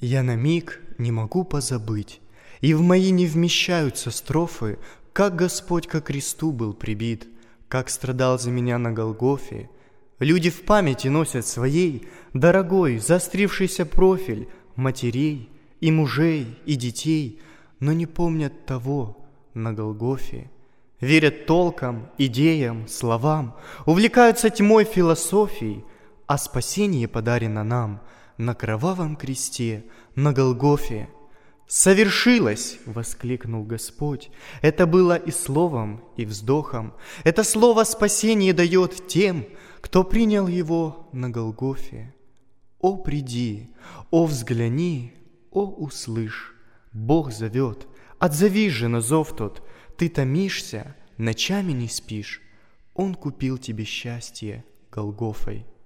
Я на миг не могу позабыть, и в мои не вмещаются строфы, как Господь ко кресту был прибит, как страдал за меня на Голгофе. Люди в памяти носят своей дорогой, заострившийся профиль матерей и мужей и детей, но не помнят того на Голгофе. Верят толкам, идеям, словам, увлекаются тьмой философий, а спасение подарено нам на кровавом кресте, на Голгофе. «Совершилось!» — воскликнул Господь. Это было и словом, и вздохом. Это слово спасение дает тем, кто принял его на Голгофе. О, приди, о, взгляни, о, услышь, Бог зовет. Отзовись же на зов тот. Ты томишься, ночами не спишь. Он купил тебе счастье Голгофой.